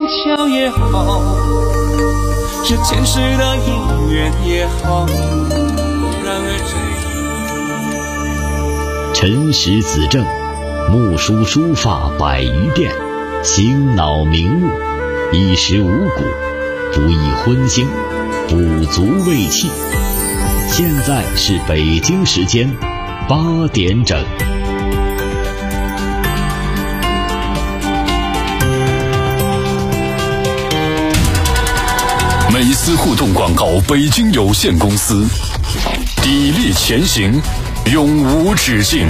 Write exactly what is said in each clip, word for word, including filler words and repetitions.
巧也好，是前世的姻缘也好，然而这辰时子正，木梳书发百余遍，醒脑明目，衣食五谷，不宜荤腥，补足胃气。现在是北京时间八点整。 美思互动广告北京有限公司，砥砺前行，永无止境。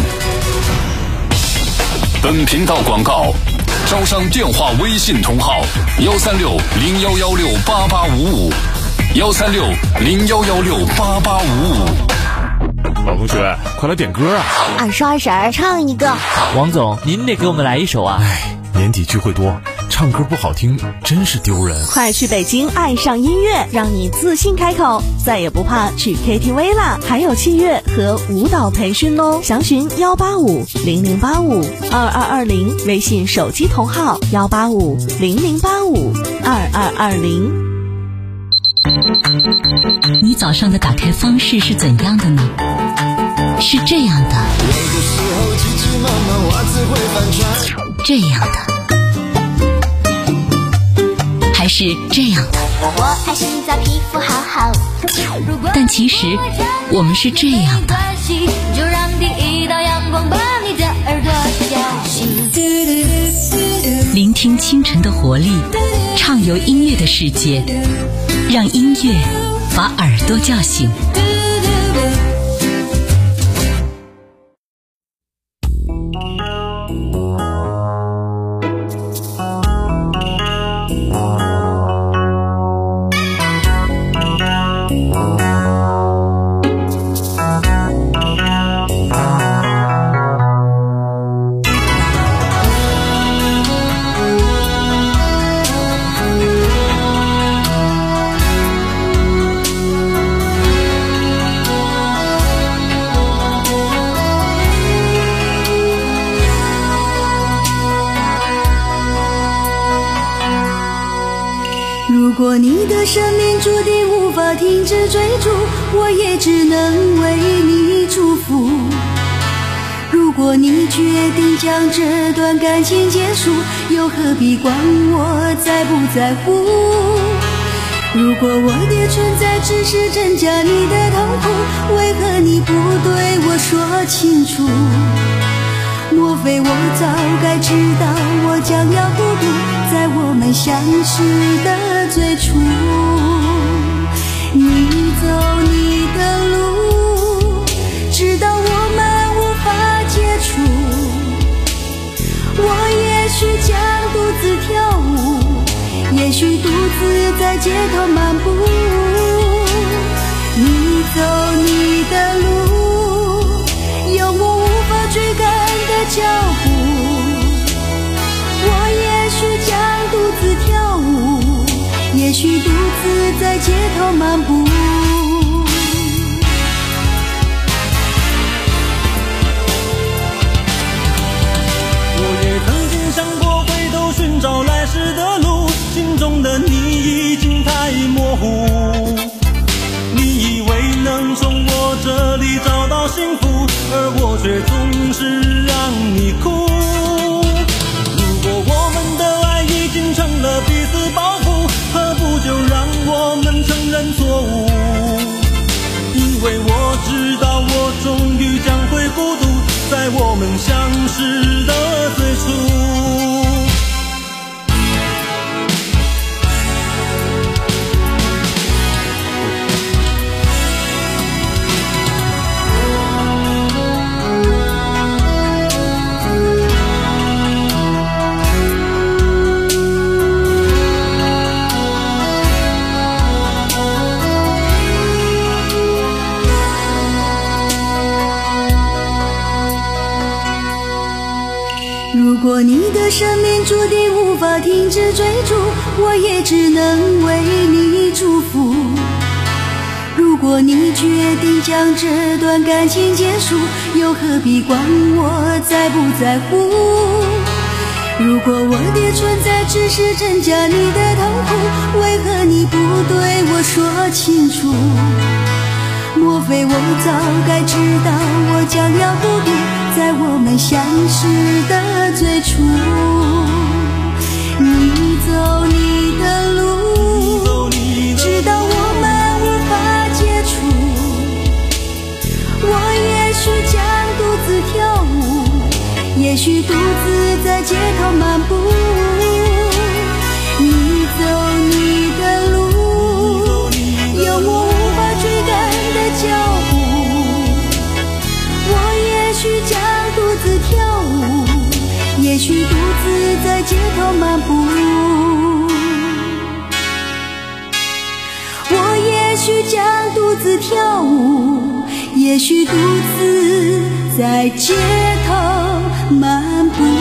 本频道广告招商电话微信同号幺三六零幺幺六八八五五幺三六零幺幺六八八五五。 老同学，快来点歌啊！ 二叔二婶儿唱一个。 王总，您得给我们来一首啊！ 哎，年底聚会多，唱歌不好听真是丢人。 快去北京爱上音乐，让你自信开口，再也不怕去 K T V 啦！还有器乐和舞蹈培训哦，详询幺八五零零八五二二二零，微信手机同号幺八五零零八五二二二零。 你早上的打开方式是怎样的呢？是这样的，这样的，还是这样的？ 我爱洗澡，皮肤好好。 但其实我们是这样的。 就让第一道阳光把你的耳朵叫醒。 聆听清晨的活力，畅游音乐的世界，让音乐把耳朵叫醒。 如果你的生命注定无法停止追逐，我也只能为你祝福。如果你决定将这段感情结束，又何必管我在不在乎？如果我的存在只是增加你的痛苦，为何你不对我说清楚？莫非我早该知道我将要孤独，在我们相识的最初。你走你的路，直到我们无法接触。我也许将独自跳舞，也许独自在街头漫步。你走你的路，有我无法追赶的脚步。我也许将独自跳舞，也许独自在街头漫步。 我也曾经想过回头寻找来时的路，心中的你已经太模糊。你以为能从我这里找到幸福，而我却总是让你哭。如果我们的爱已经成了彼此包袱，何不就让我们承认错误？因为我知道我终于将会孤独，在我们相识的最初。 如果你的生命注定无法停止追逐，我也只能为你祝福。如果你决定将这段感情结束，又何必管我在不在乎？ 如果我的存在只是增加你的痛苦，为何你不对我说清楚？莫非我早该知道我将要孤独在我们相识的最初？你走你的路，直到我们无法接触。我也许将独自跳舞，也许独自在街头漫步。你走你的路，有我无法追赶的脚步。我也许将独自跳舞，也许独自在街头漫步。我也许将独自跳舞，也许独自在街头漫步。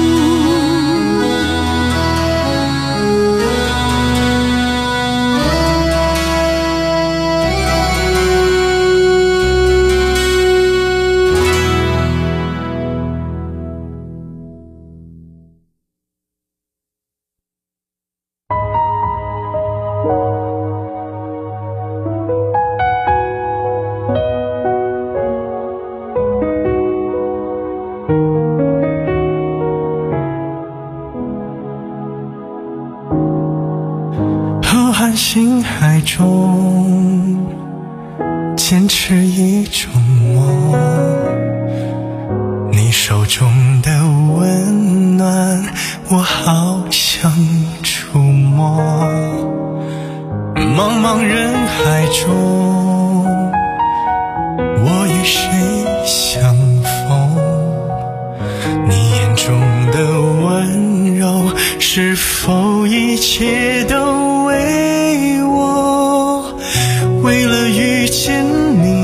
星海中坚持一种梦，你手中的温暖我好想触摸。茫茫人海中我与谁相逢，你眼中的温柔是否一切都为我？为了遇见你，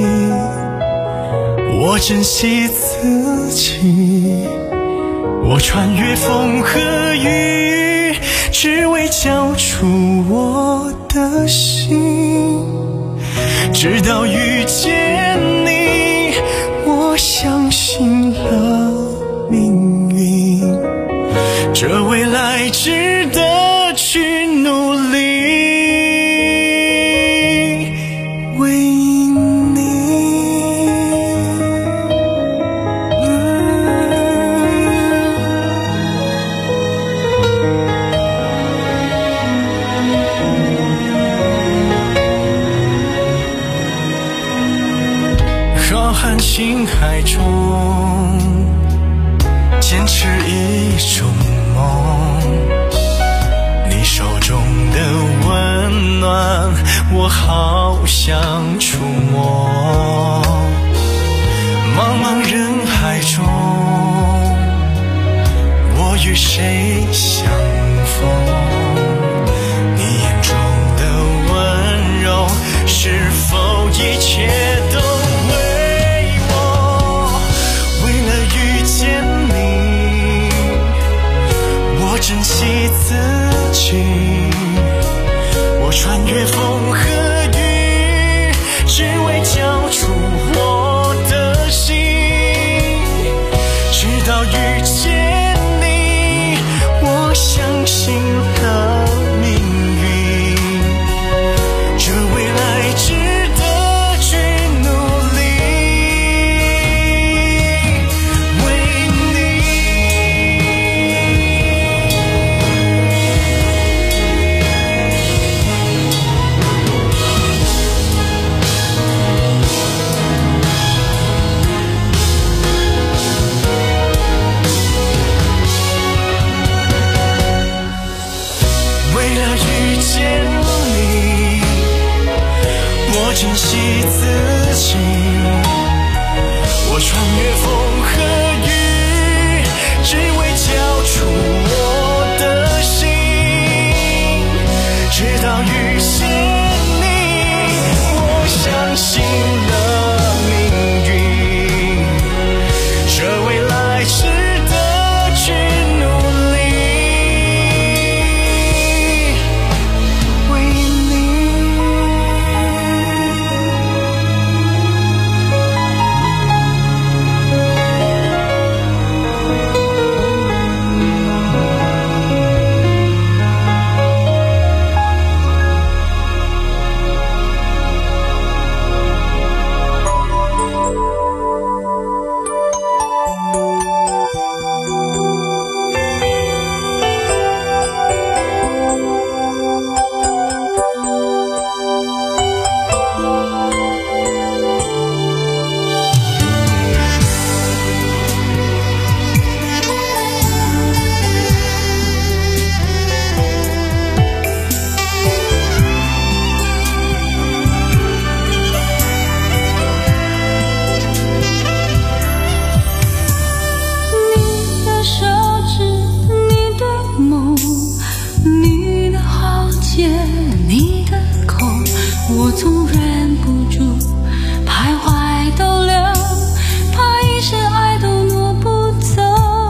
我珍惜自己，我穿越风和雨，只为交出我的心。直到遇见你，我相信了命运，这未来值得去努力。星海中坚持一种梦，你手中的温暖我好想触摸。茫茫人海中我与谁相逢，你眼中的温柔是否一切都珍惜自己，我穿越风和雨，只为交出我的心。直到遇见你，我相信了命运，这未来值得去努力。珍惜自己，我穿越风和雨，只为交出我的心。直到遇见你，我相信了命运，这未来值得去努力。 见你的口，我总忍不住徘徊逗留，怕一生爱都挪不走。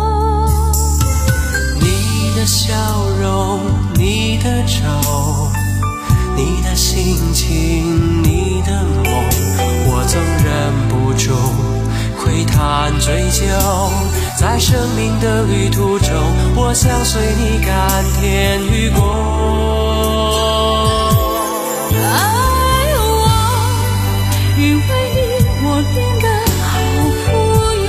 你的笑容，你的愁，你的心情，你的梦，我总忍不住窥探追究。在生命的旅途中，我想随你甘甜与共。 爱我，因为你我变得好富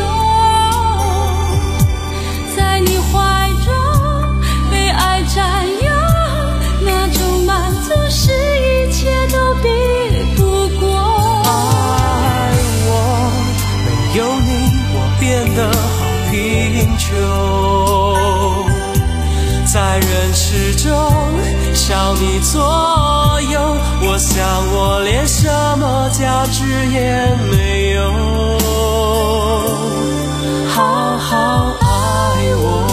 有，在你怀中被爱占有，那种满足是一切都比不过。 爱我，没有你我变得贫穷，在人世中少你左右，我想我连什么价值也没有。好好爱我。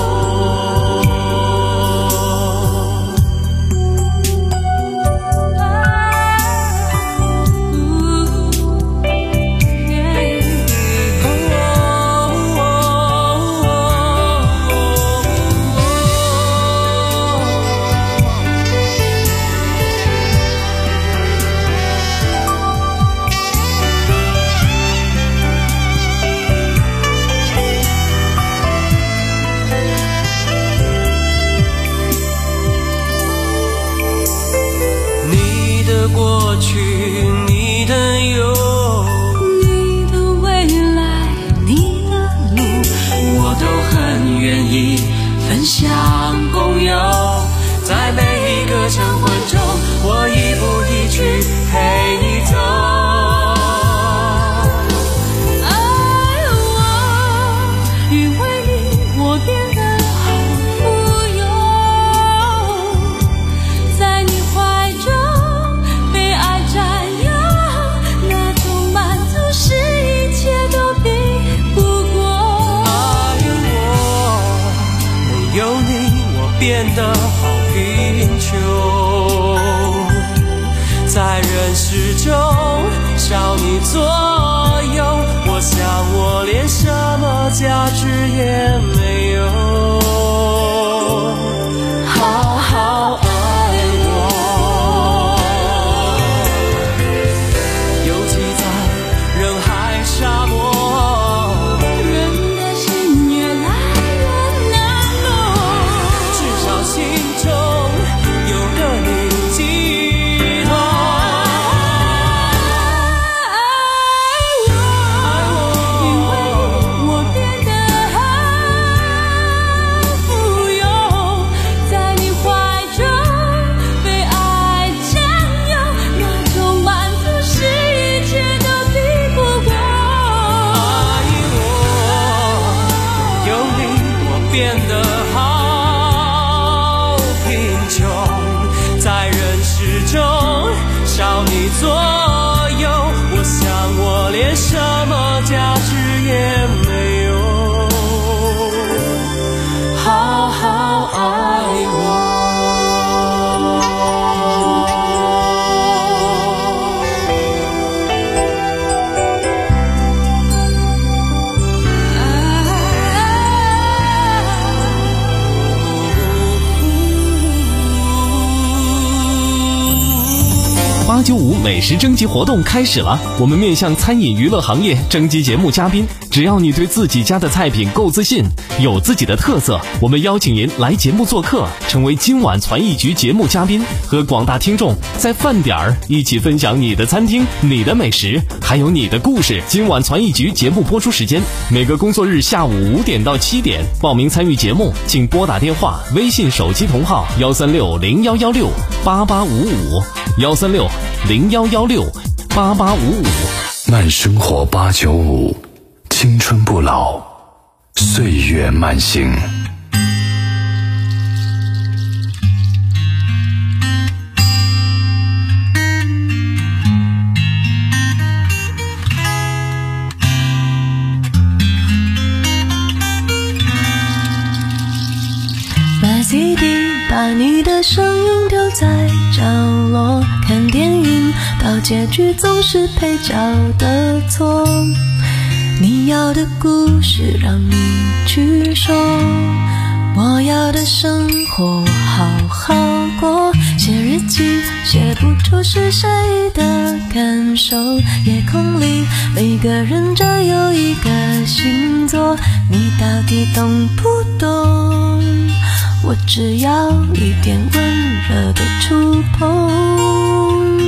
过去，你的有， 你的未来，你的路， 我都很愿意分享共有。在每一个晨昏中，我一步一去陪你走。 爱我，因为你我变得好富有，在你怀中变得好贫穷，在人世中少你左右，我想我连什么价值也没有。好好爱我，尤其在人海沙漠，变得好贫穷，在人世中少你左右，我想我连什么价值也没有。好好爱我。 八九五美食征集活动开始了，我们面向餐饮娱乐行业征集节目嘉宾，只要你对自己家的菜品够自信，有自己的特色，我们邀请您来节目做客，成为今晚传艺局节目嘉宾，和广大听众在饭点儿一起分享你的餐厅、你的美食，还有你的故事。今晚传艺局节目播出时间每个工作日下午五点到七点，报名参与节目请拨打电话、微信手机同号幺三六零幺幺六八八五五幺三六零幺幺六八八五五。 慢生活八九五，青春不老，岁月慢行。 把 C D， 把你的声音丢在角落看电影，到结局总是配角的错。你要的故事让你去说，我要的生活好好过。写日记写不出是谁的感受，夜空里每个人只有一个星座，你到底懂不懂？我只要一点温热的触碰，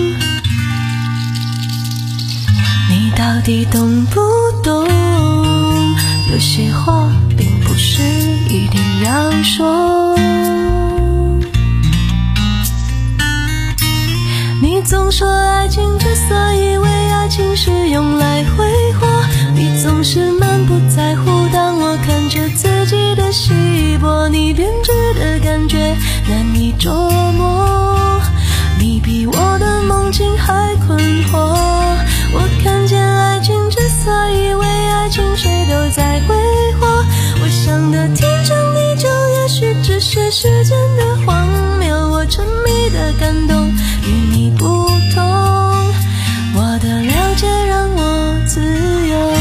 你到底懂不懂？有些话并不是一定要说，你总说爱情之所以为爱情是用来挥霍，你总是满不在乎当我看着自己的稀薄，你编织的感觉难以捉摸，你比我的梦境还困惑。我看见爱情之所以为爱情谁都在挥霍，我想的天长地久也许只是时间的荒谬，我沉迷的感动与你不同，我的了解让我自由。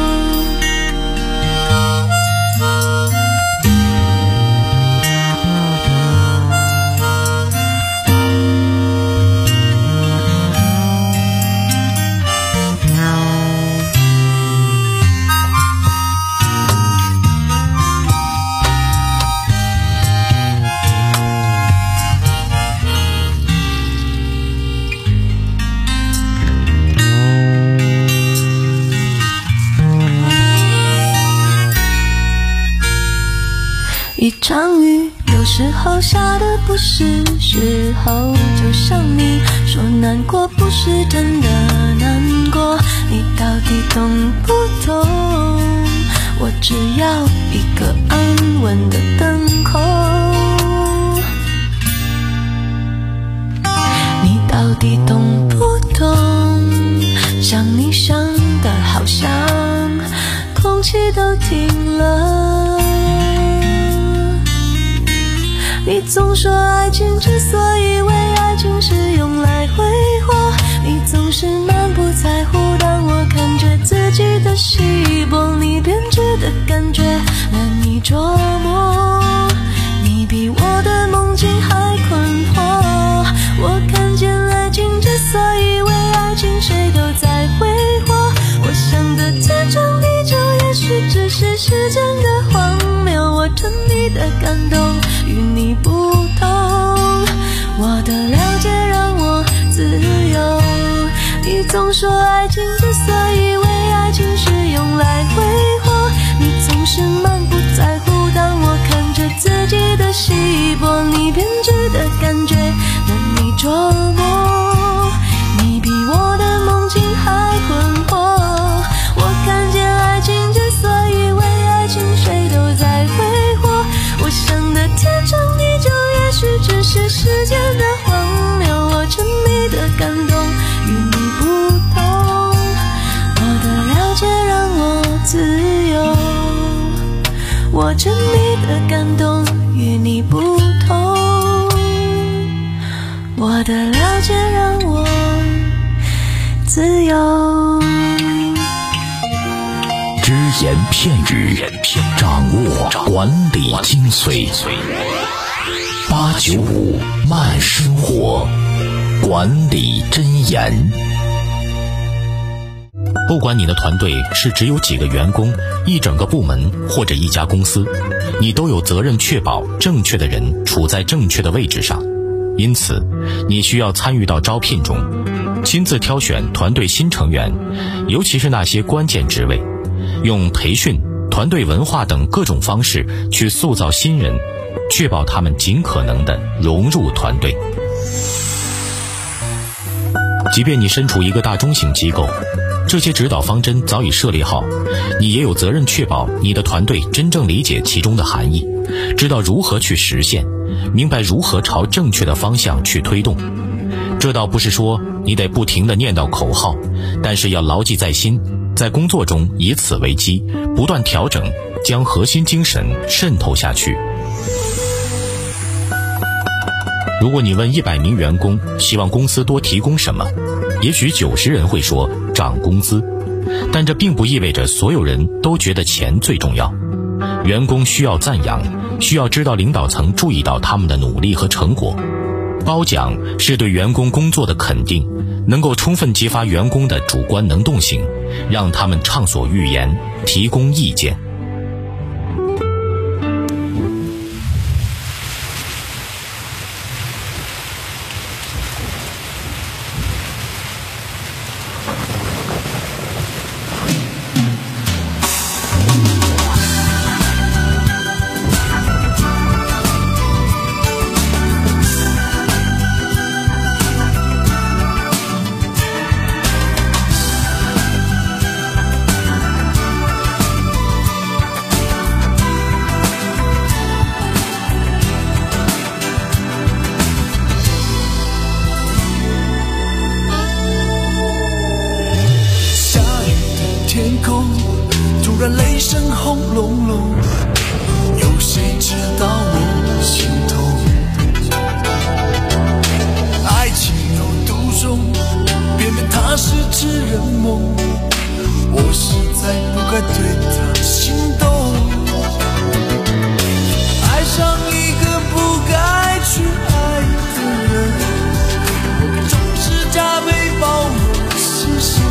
一场雨有时候下的不是时候，就像你说难过不是真的难过，你到底懂不懂？我只要一个安稳的等候，你到底懂不懂？想你想的好像空气都停了，你总说爱情之所以为爱情是用来挥霍，你总是满不在乎当我看着自己的稀薄，你编织的感觉难以捉摸，你比我的梦境还困惑。我看见爱情之所以为爱情谁都在挥霍，我想的天长地久也许只是时间的荒谬，我沉迷的感动与你不同，我的了解让我自由。你总说爱情之所以为爱情是用来挥霍，你总是满不在乎当我看着自己的稀薄，你编织的感觉难以捉摸，你比我的梦境还困惑。我看见爱情之所以为爱情谁都在挥霍，我想的天长地久也许只是时间的荒谬，我沉迷的感动与你不同，我的了解让我自由，我沉迷的感动与你不同，我的了解让我自由。 只言片语，掌握管理精髓。八九五慢生活，管理箴言。不管你的团队是只有几个员工、一整个部门或者一家公司，你都有责任确保正确的人处在正确的位置上。因此，你需要参与到招聘中，亲自挑选团队新成员，尤其是那些关键职位，用培训、团队文化等各种方式去塑造新人，确保他们尽可能地融入团队。即便你身处一个大中型机构，这些指导方针早已设立好，你也有责任确保你的团队真正理解其中的含义，知道如何去实现，明白如何朝正确的方向去推动。这倒不是说你得不停地念叨口号，但是要牢记在心，在工作中以此为基，不断调整，将核心精神渗透下去。 如果你问一百名员工希望公司多提供什么，也许九十人会说涨工资，但这并不意味着所有人都觉得钱最重要。员工需要赞扬，需要知道领导层注意到他们的努力和成果。褒奖是对员工工作的肯定，能够充分激发员工的主观能动性，让他们畅所欲言，提供意见。 突然雷声轰隆隆，有谁知道我心痛？爱情有独钟，偏偏它是痴人梦，我实在不该对它心动。爱上一个不该去爱的人，我总是加倍包容牺牲，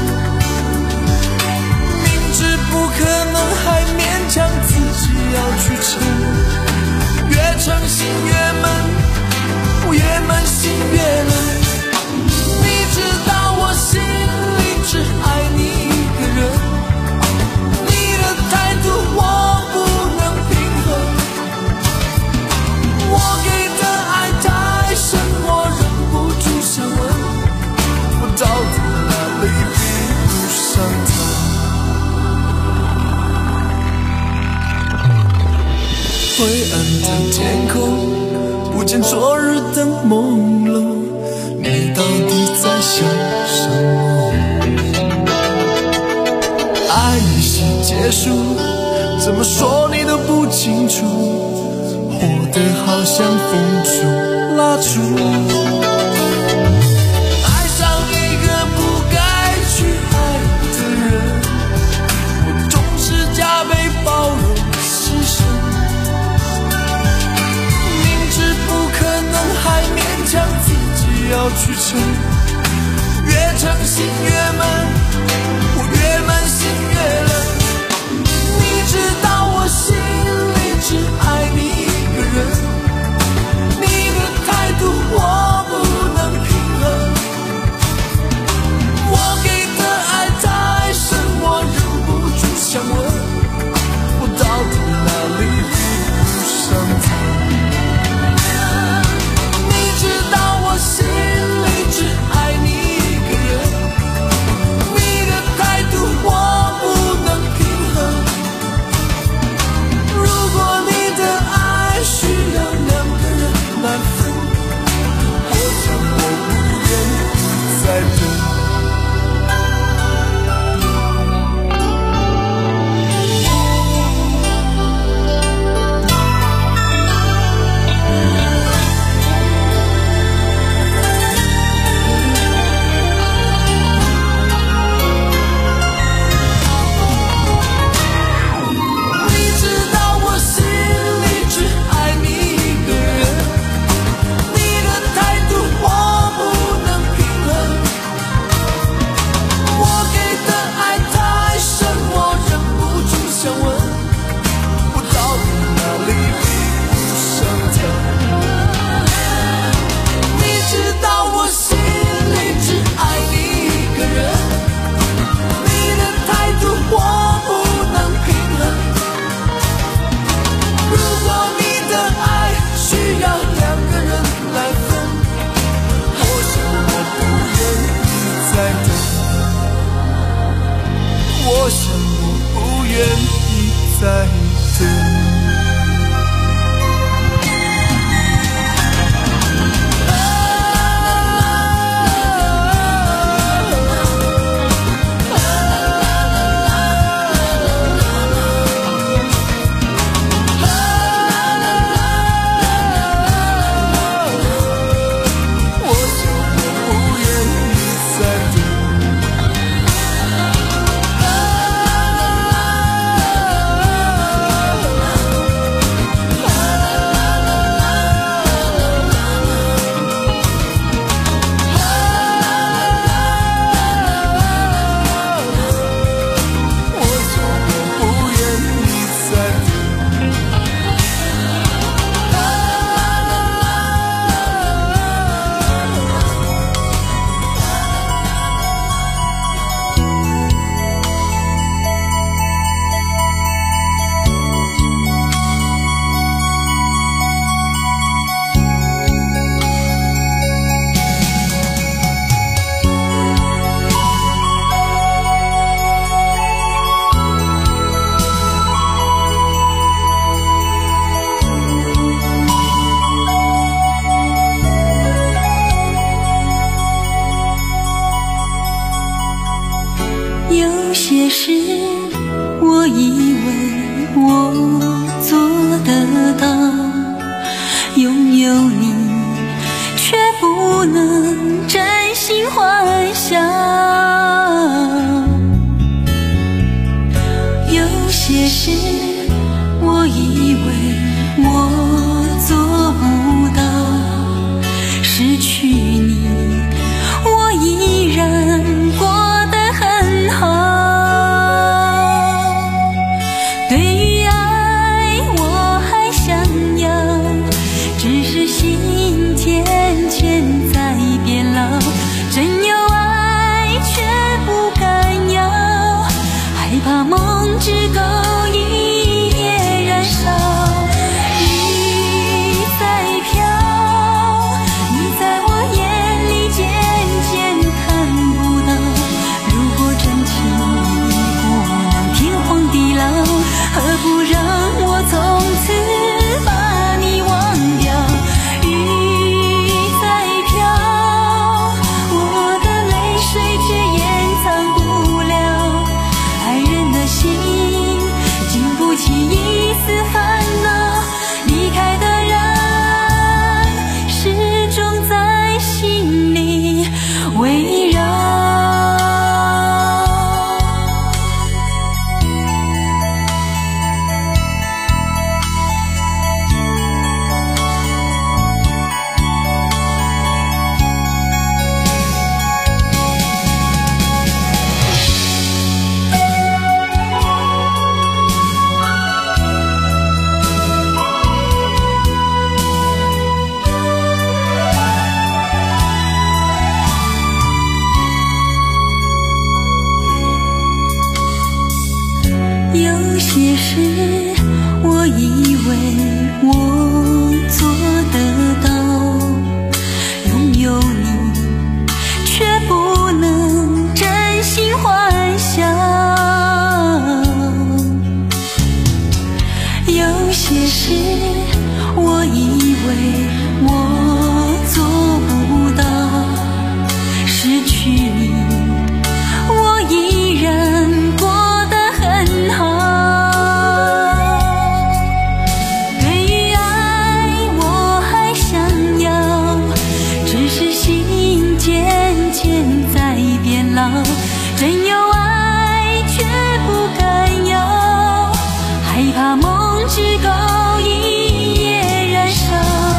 不可能还勉强自己要去撑，越诚心越闷，我越闷心越冷。你知道我心里只爱你一个人，你的态度我不能平衡，我给的爱太深，我忍不住想问，我到底哪里比不上他？灰暗的天空，不见昨日的朦胧，你到底在想什么？爱已经结束，怎么说你都不清楚，活得好像风烛蜡烛。爱上一个不该去爱的人，我总是加倍包容牺牲，还勉强自己要去撑，越诚心越闷，我越闷心越冷。你知道我心里只爱你一个人，你的态度我不能平衡，我给的爱太深，我忍不住想问，我到底哪里比不上他？心里只爱你一个人，你的态度我不能平衡，如果你的爱需要两个人来分，我想我不愿意再等。 事我以为我做得到，拥有你却不能真心幻想。有些事我以为我做不到，失去你我依然过得很好。对于爱我还想要，只是心渐渐在变老。真有爱却不敢要，害怕梦只够一夜燃烧。雨在飘，你在我眼里渐渐看不到。如果真情已不能天荒地老，何不让我从此把你忘掉。雨在飘，我的泪水却掩藏不了。爱人的心经不起一丝烦恼，离开的人始终在心里围绕。有些事我以为我做得到，拥有你却不能真心幻想。有些事我以为我做不到，失去你我依然过得很好。对于爱我还想要，只是心渐渐在变老。真有爱却不敢要，害怕梦只够一夜燃烧。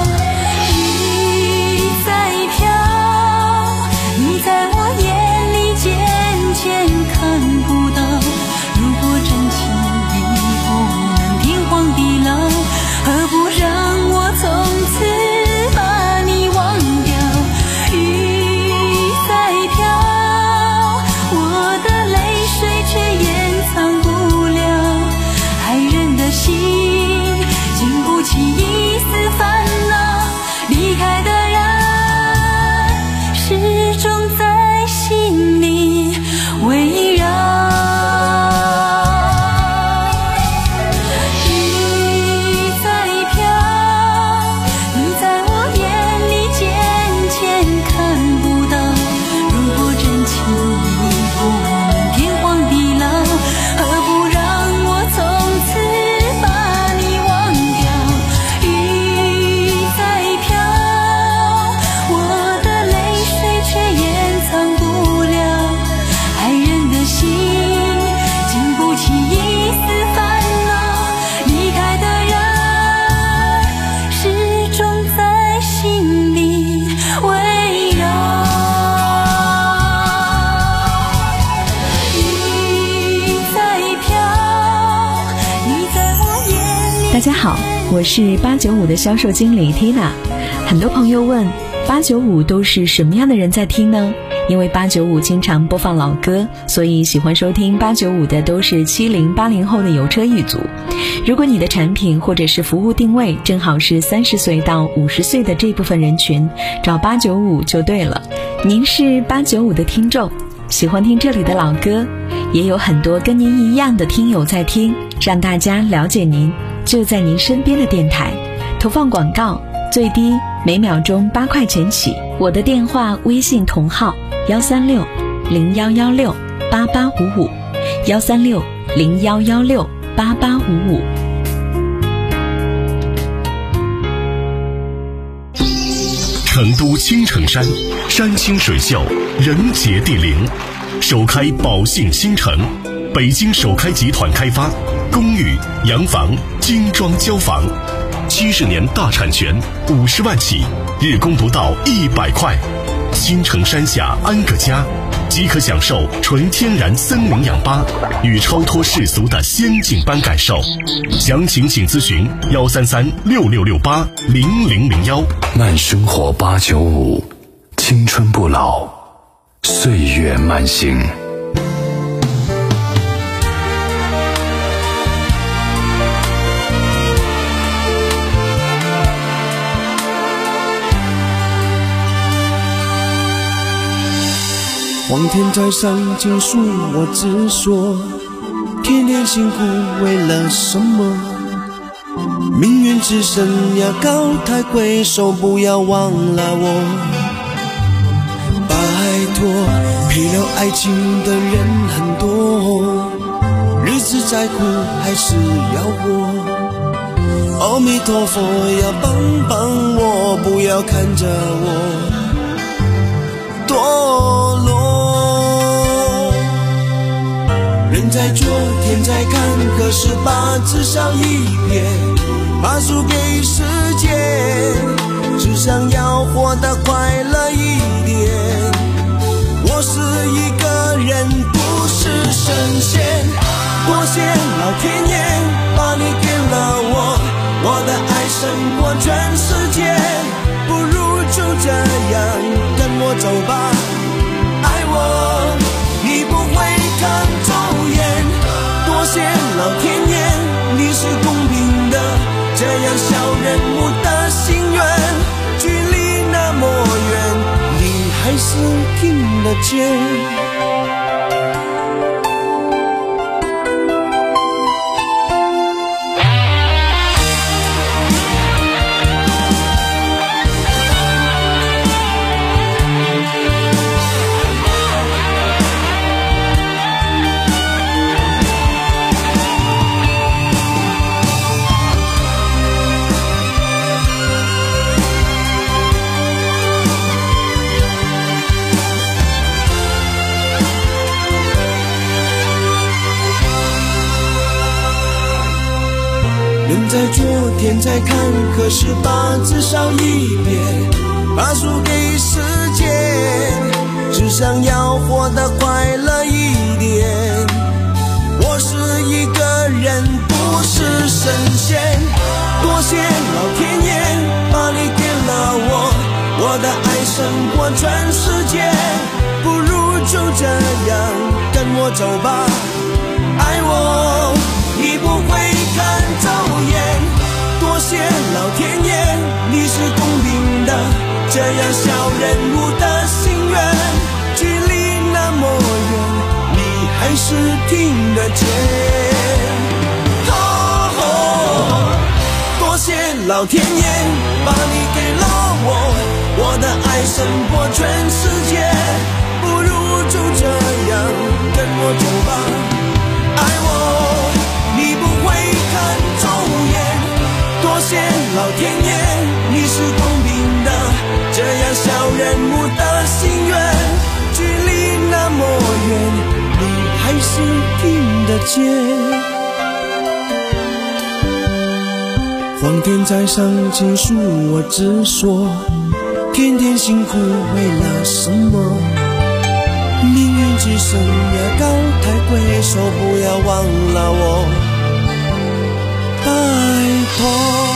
雨在飘，你在我眼里渐渐看不到。如果真情已不能天荒地老，何不让我从此把你忘掉。雨在飘，我的泪水却掩藏不了。爱人的心经不起一丝烦恼，离开的人始终在心里围绕。雨在飘，你在我眼里渐渐看不到。如果真情已不能天荒地老，何不让我从此把你忘掉。雨在飘，我的泪水却掩藏不了。爱人的心经不起一丝烦恼，离开的人始终在心里围绕。雨在飘，你在我眼里。 大家好，我是八九五的销售经理 Tina。很多朋友问，八九五都是什么样的人在听呢？因为八九五经常播放老歌，所以喜欢收听八九五的都是七零八零后的油车一族。如果你的产品或者是服务定位正好是三十岁到五十岁的这部分人群，找八九五就对了。您是八九五的听众，喜欢听这里的老歌，也有很多跟您一样的听友在听，让大家了解您，就在您身边的电台。投放广告最低每秒钟八块钱起。我的电话微信同号幺三六零幺幺六八八五五， 幺三六零幺幺六八八五五。 成都青城山，山清水秀，人杰地灵，首开宝信新城，北京首开集团开发，公寓、洋房、精装交房，七十年大产权，五十万起，日供不到一百块。青城山下安个家，即可享受纯天然森林氧吧与超脱世俗的仙境般感受。详情请咨询幺三三六六六八零零零幺。 慢生活八九五，青春不老，岁月慢行。 皇天在上倾诉我直说，天天辛苦为了什么？命运之神呀，高抬贵手，不要忘了我。拜托，陪了爱情的人很多，日子再苦还是要过。阿弥陀佛呀，帮帮我，不要看着我堕落。人在做，天在看，可是把至少一撇，把输给世界，只想要活得快乐一点。我是一个人，不是神仙，多谢老天爷把你给了我，我的爱胜过全世界，不如就这样跟我走吧。爱我你不会看走眼，多谢老天爷你是公平的，这样小人物的心愿，距离那么远，你还是听得见。人在做，天在看，可是把至少一撇，把输给世界，只想要活得快乐一点。我是一个人，不是神仙，多谢老天爷把你给了我，我的爱胜过全世界，不如就这样跟我走吧。爱我你不会看走眼，多谢老天爷你是公平的，这样小人物的心愿，距离那么远，你还是听得见。哦哦，多谢老天爷把你给了我，我的爱胜过全世界，不如就这样跟我走吧。爱我你不会看走眼，多谢老天爷你是公平的，这样小人物的心愿，距离那么远，你还是听得见。皇天在上倾诉我直说，天天辛苦为了什么？命运之神呀，高抬贵手，不要忘了我，拜托。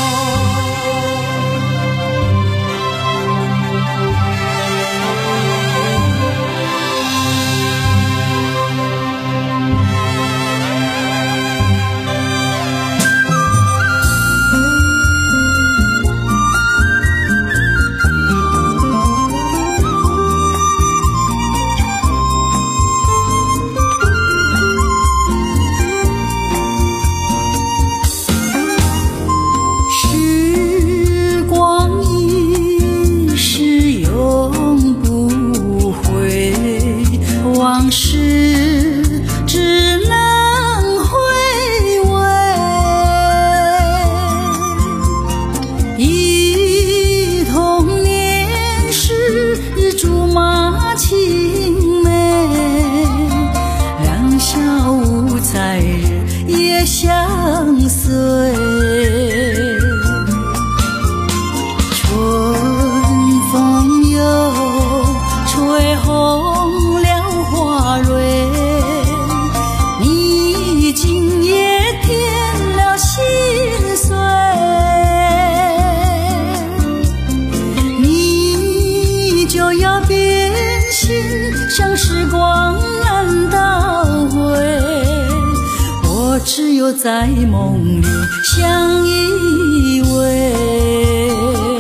要变心，像时光难倒回，我只有在梦里相依偎。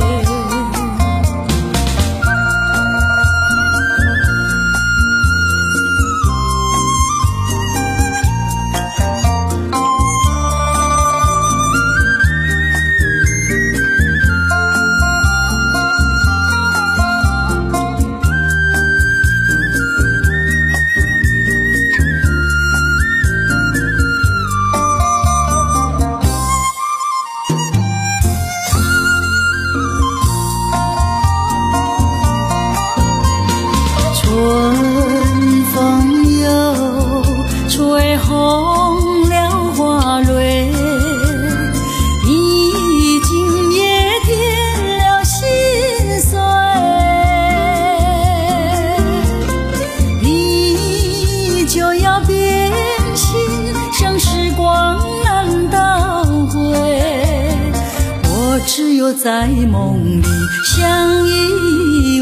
在梦里相依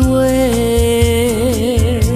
偎。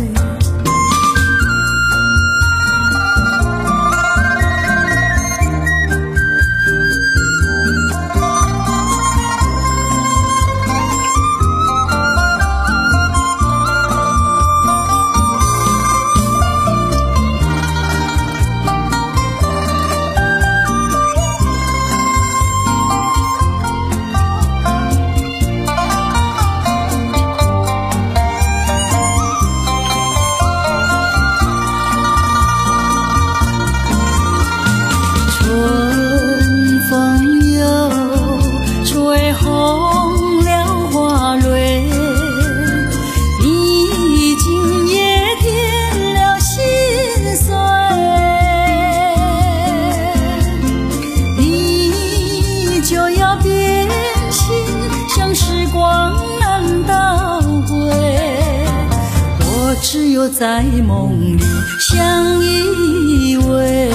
只有在梦里相依偎，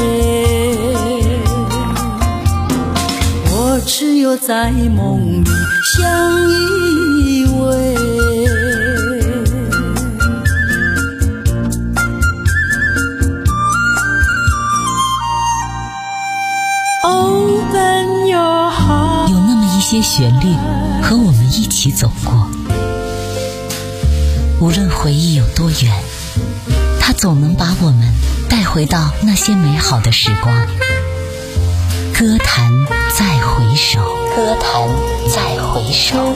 我只有在梦里相依偎。Open your heart， 有那么一些旋律和我们一起走过，无论回忆有多远，它总能把我们带回到那些美好的时光。歌坛再回首，歌坛再回首。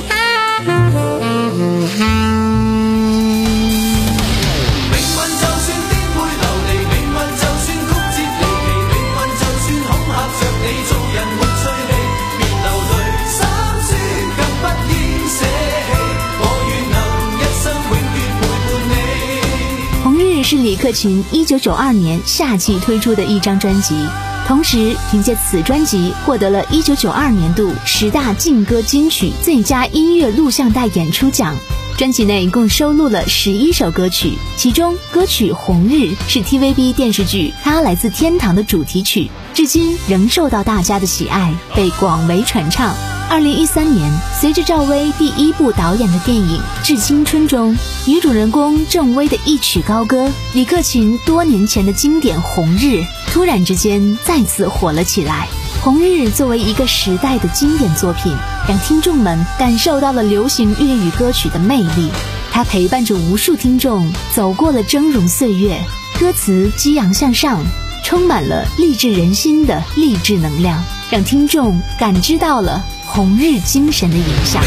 是李克勤一九九二年夏季推出的一张专辑，同时凭借此专辑获得了一九九二年度十大劲歌金曲最佳音乐录像带演出奖。专辑内共收录了十一首歌曲，其中歌曲《红日》是 T V B 电视剧《他来自天堂》的主题曲，至今仍受到大家的喜爱，被广为传唱。二零一三年，随着赵薇第一部导演的电影《致青春》中，女主人公郑薇的一曲高歌，李克勤多年前的经典《红日》突然之间再次火了起来。《红日》作为一个时代的经典作品，让听众们感受到了流行粤语歌曲的魅力。它陪伴着无数听众走过了峥嵘岁月，歌词激昂向上，充满了励志人心的励志能量，让听众感知到了红日精神的影响。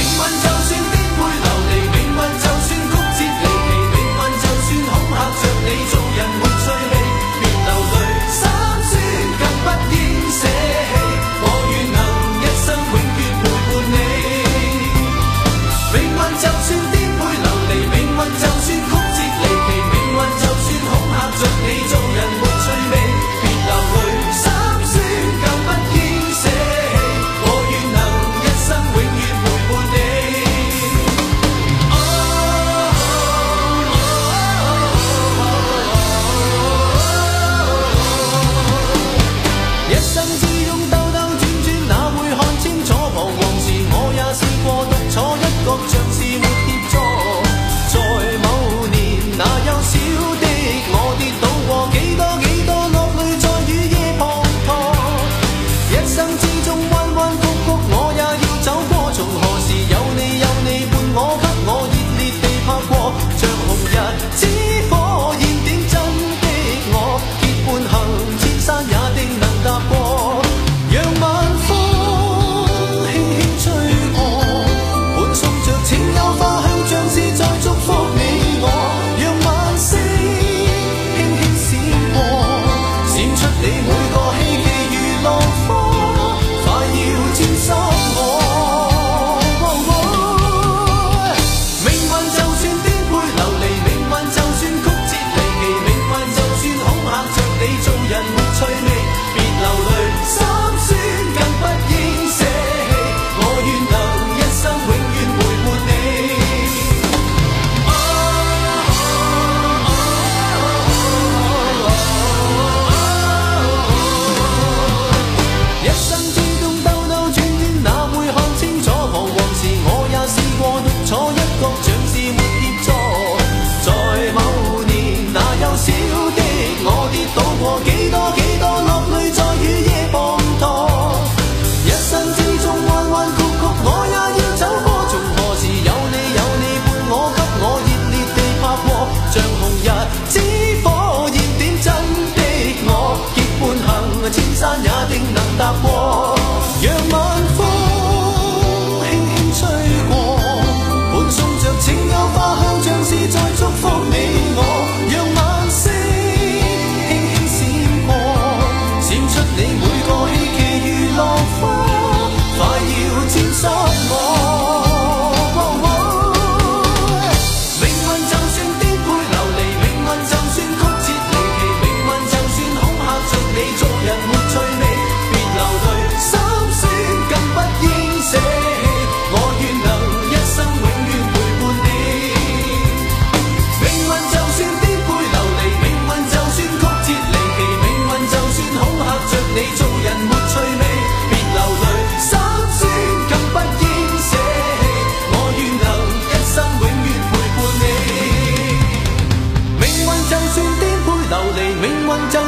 我願能一生永遠陪伴你。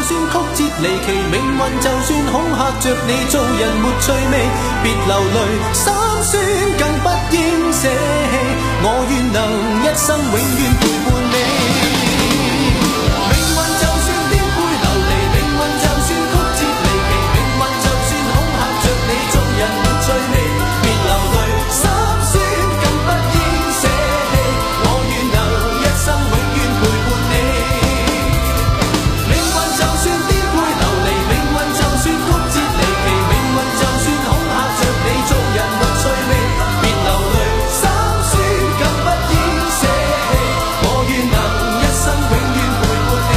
算曲折離奇，命運就算恐嚇着你，做人沒趣味，別流淚心酸更不應捨棄，我願能一生永遠陪伴你。命運就算顛沛流離，命運就算曲折離奇，命運就算恐嚇着你，做人沒趣味，別流淚心酸更不應捨棄，我願能一生永遠陪伴你。命運就算顛沛流離，命運就算曲折離奇，命運就算恐嚇着你，做人沒趣味，別流淚心酸更不應捨棄，我願能一生永遠陪伴你。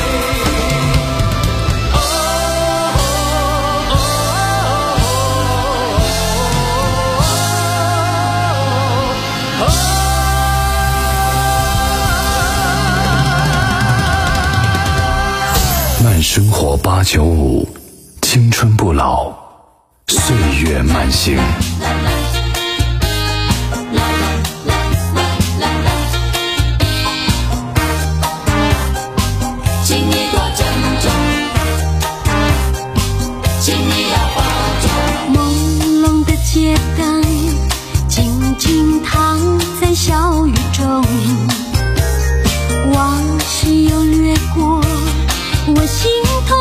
慢生活八九五，青春不老，岁月慢行。 请你多珍重，请你要保重。朦胧的街灯，静静躺在小雨中，往事又掠过我心头，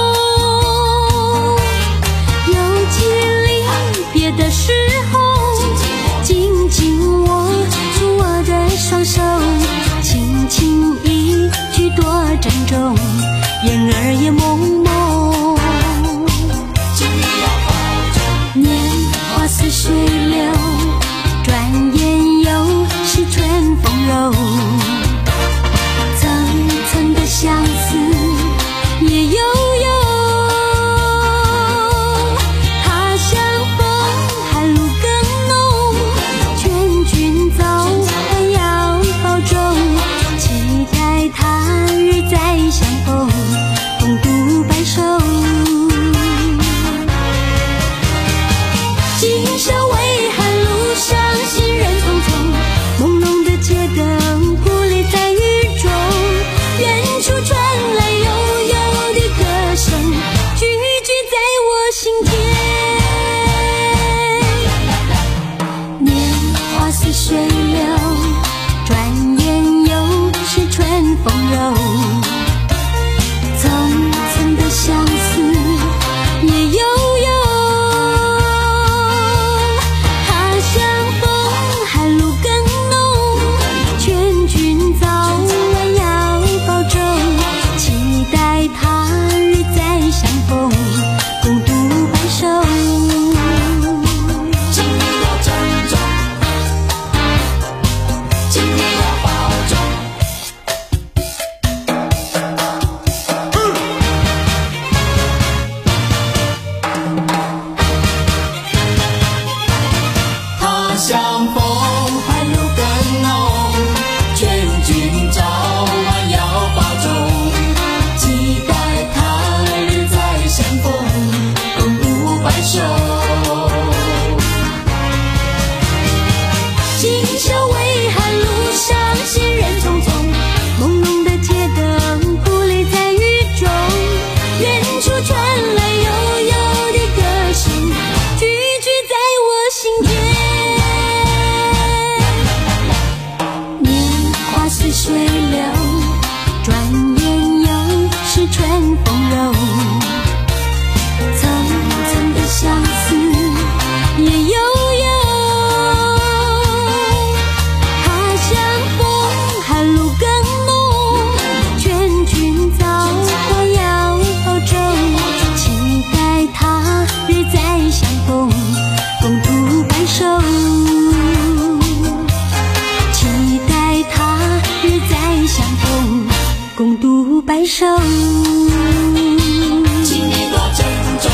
有几离别的时候，紧紧握住我的双手，轻轻一句多珍重，言儿也朦胧。年华似水流，转眼又是春风柔，层层的相思也悠悠，他乡风寒露更浓，劝君早晚要保重，期待他日再相逢，共度白首。今宵微寒路上行人匆匆，朦胧的街灯孤立在雨中，远处传来悠悠的歌声，句句在我心间。年华似水流，转眼又是春风柔，层层的相思也悠悠，他乡风寒露更浓，劝君早晚要保重，期待他日再相逢，共度白首。请你多珍重，请你要保重。他乡风寒露更浓，劝君早晚要保重，期待他日再相逢，共度白首。今宵微寒路上行人匆匆，朦胧的街灯孤立在雨中，远处传来悠悠的歌声，句句在我心间。年华似水流，转眼又是春风柔，层层的相思也悠悠，他乡风寒露更浓，劝君早晚要保重，期待他日再相逢，共度白首。期待他日再相逢，共度白首。请你多珍重，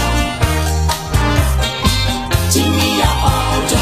请你要保重。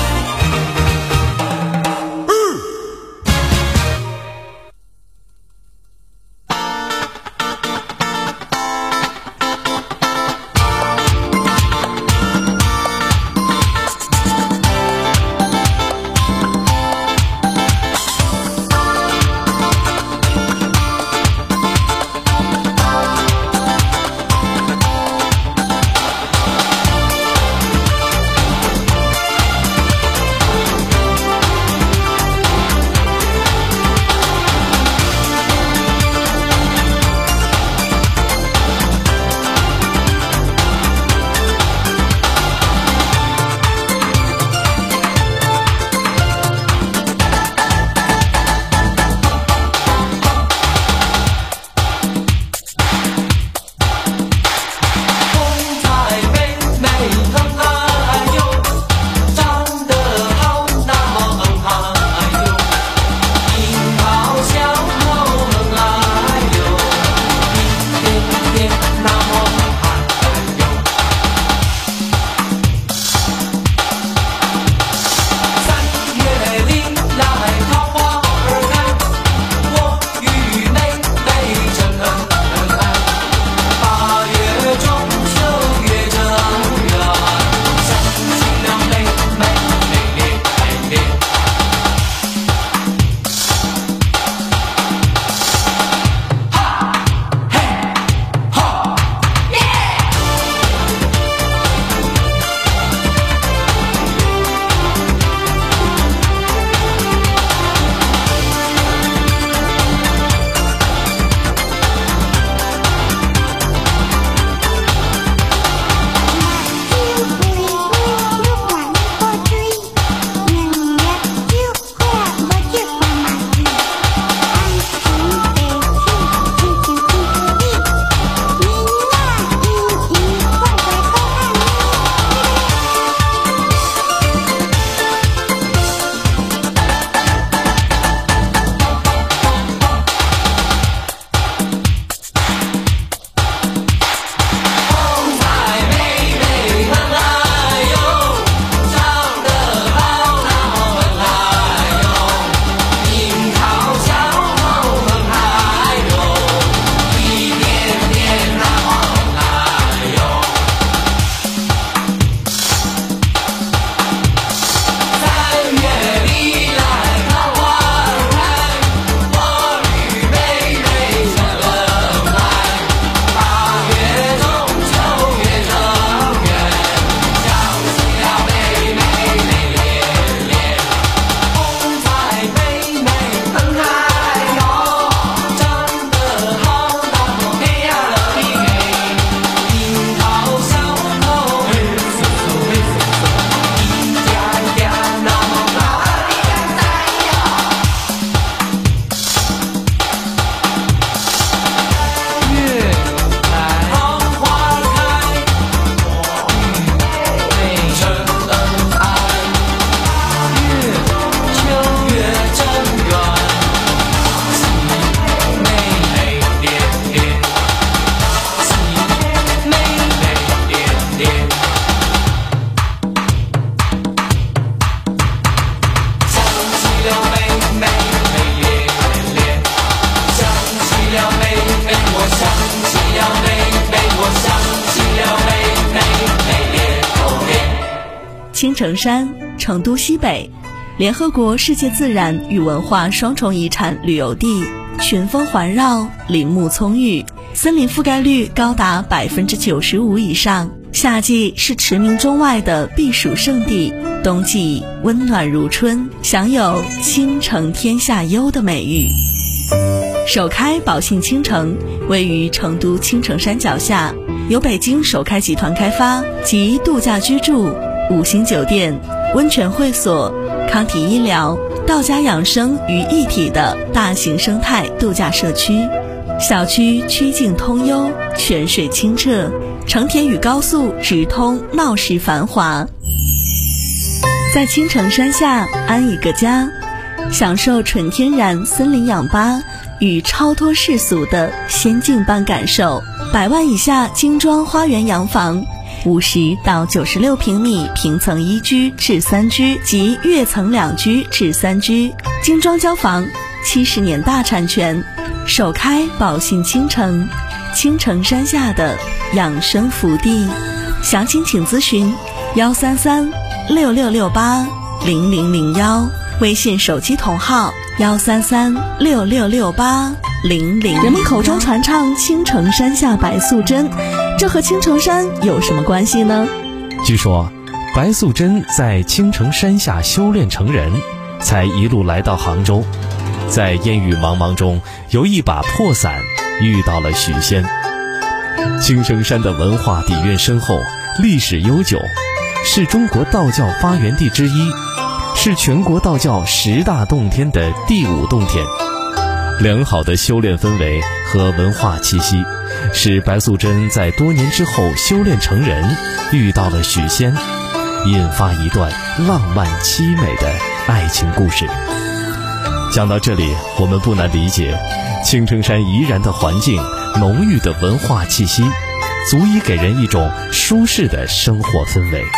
青城山，成都西北，联合国世界自然与文化双重遗产旅游地，群峰环绕，林木葱郁，森林覆盖率高达百分之九十五以上。夏季是驰名中外的避暑胜地，冬季温暖如春，享有倾城天下优的美誉。首开宝信青城位于成都青城山脚下，由北京首开集团开发，集度假居住、五星酒店、温泉会所、康体医疗、道家养生于一体的大型生态度假社区。小区曲径通幽，泉水清澈，成田与高速直通，闹市繁华。在青城山下安一个家，享受纯天然森林氧吧与超脱世俗的仙境般感受。百万以下精装花园洋房，五十到九十六平米平层一居至三居及跃层两居至三居，精装交房，七十年大产权，首开宝信青城，青城山下的养生福地。详情请咨询幺三三六六六八零零零幺，微信手机同号幺三三六六六八零零。人们口中传唱青城山下白素贞，这和青城山有什么关系呢？ 据说白素贞在青城山下修炼成人，才一路来到杭州，在烟雨茫茫中有一把破伞遇到了许仙。青城山的文化底蕴深厚，历史悠久，是中国道教发源地之一，是全国道教十大洞天的第五洞天。良好的修炼氛围和文化气息，使白素贞在多年之后修炼成人，遇到了许仙，引发一段浪漫凄美的爱情故事。讲到这里，我们不难理解，青城山宜然的环境，浓郁的文化气息，足以给人一种舒适的生活氛围。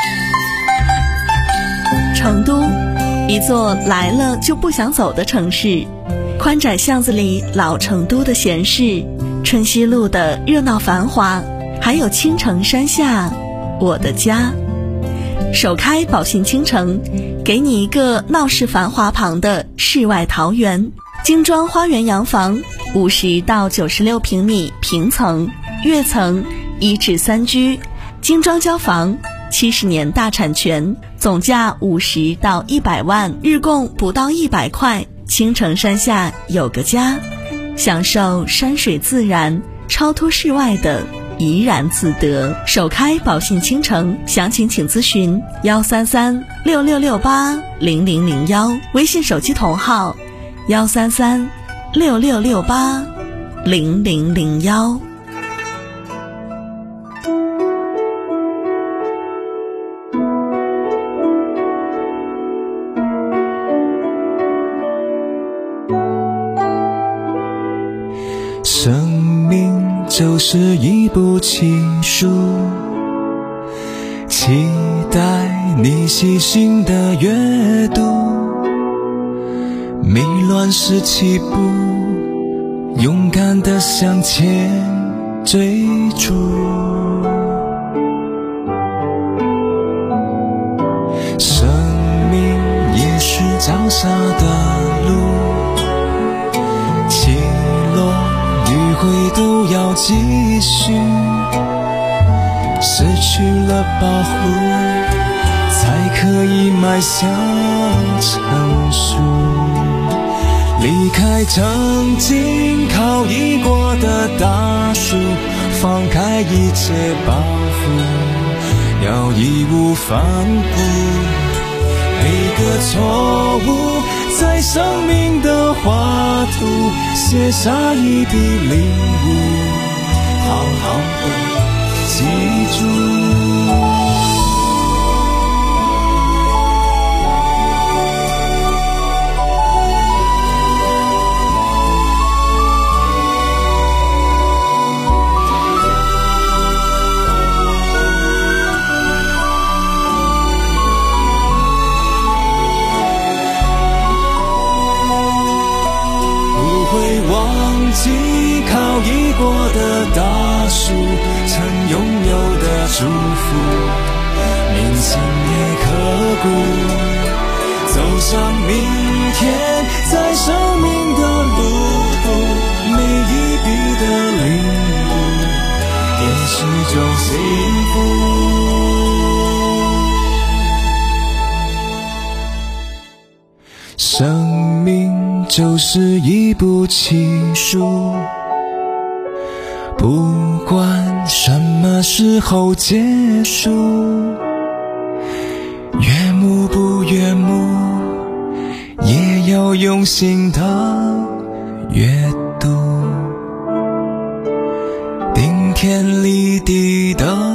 成都，一座来了就不想走的城市，宽窄巷子里老成都的闲适，春熙路的热闹繁华，还有青城山下我的家。首开宝信青城，给你一个闹市繁华旁的世外桃源，精装花园洋房，五十到九十六平米平层，跃层一至三居，精装交房，七十年大产权，总价五十到一百万，日供不到一百块。青城山下有个家，享受山水自然，超脱世外的怡然自得。首开宝信青城，详情请咨询幺三三六六六八零零零幺，微信手机同号幺三三六六六八零零零幺。 生命就是一部情书，期待你细心的阅读。迷乱时起步，勇敢地向前追逐。生命也是脚下的路，起落迂回都要继续，失去了保护，才可以迈向成熟。离开曾经靠依过的大树，放开一切包袱，要义无反顾。每个错误在生命的画图写下一笔领悟，好好的记住。忘记靠依过的大树，曾拥有的祝福，铭心也可故，走向明天，在生命的路途，每一笔的领悟也是种幸福。生命就是一部情书，不管什么时候结束，悦目不悦目，也要用心的阅读。顶天立地的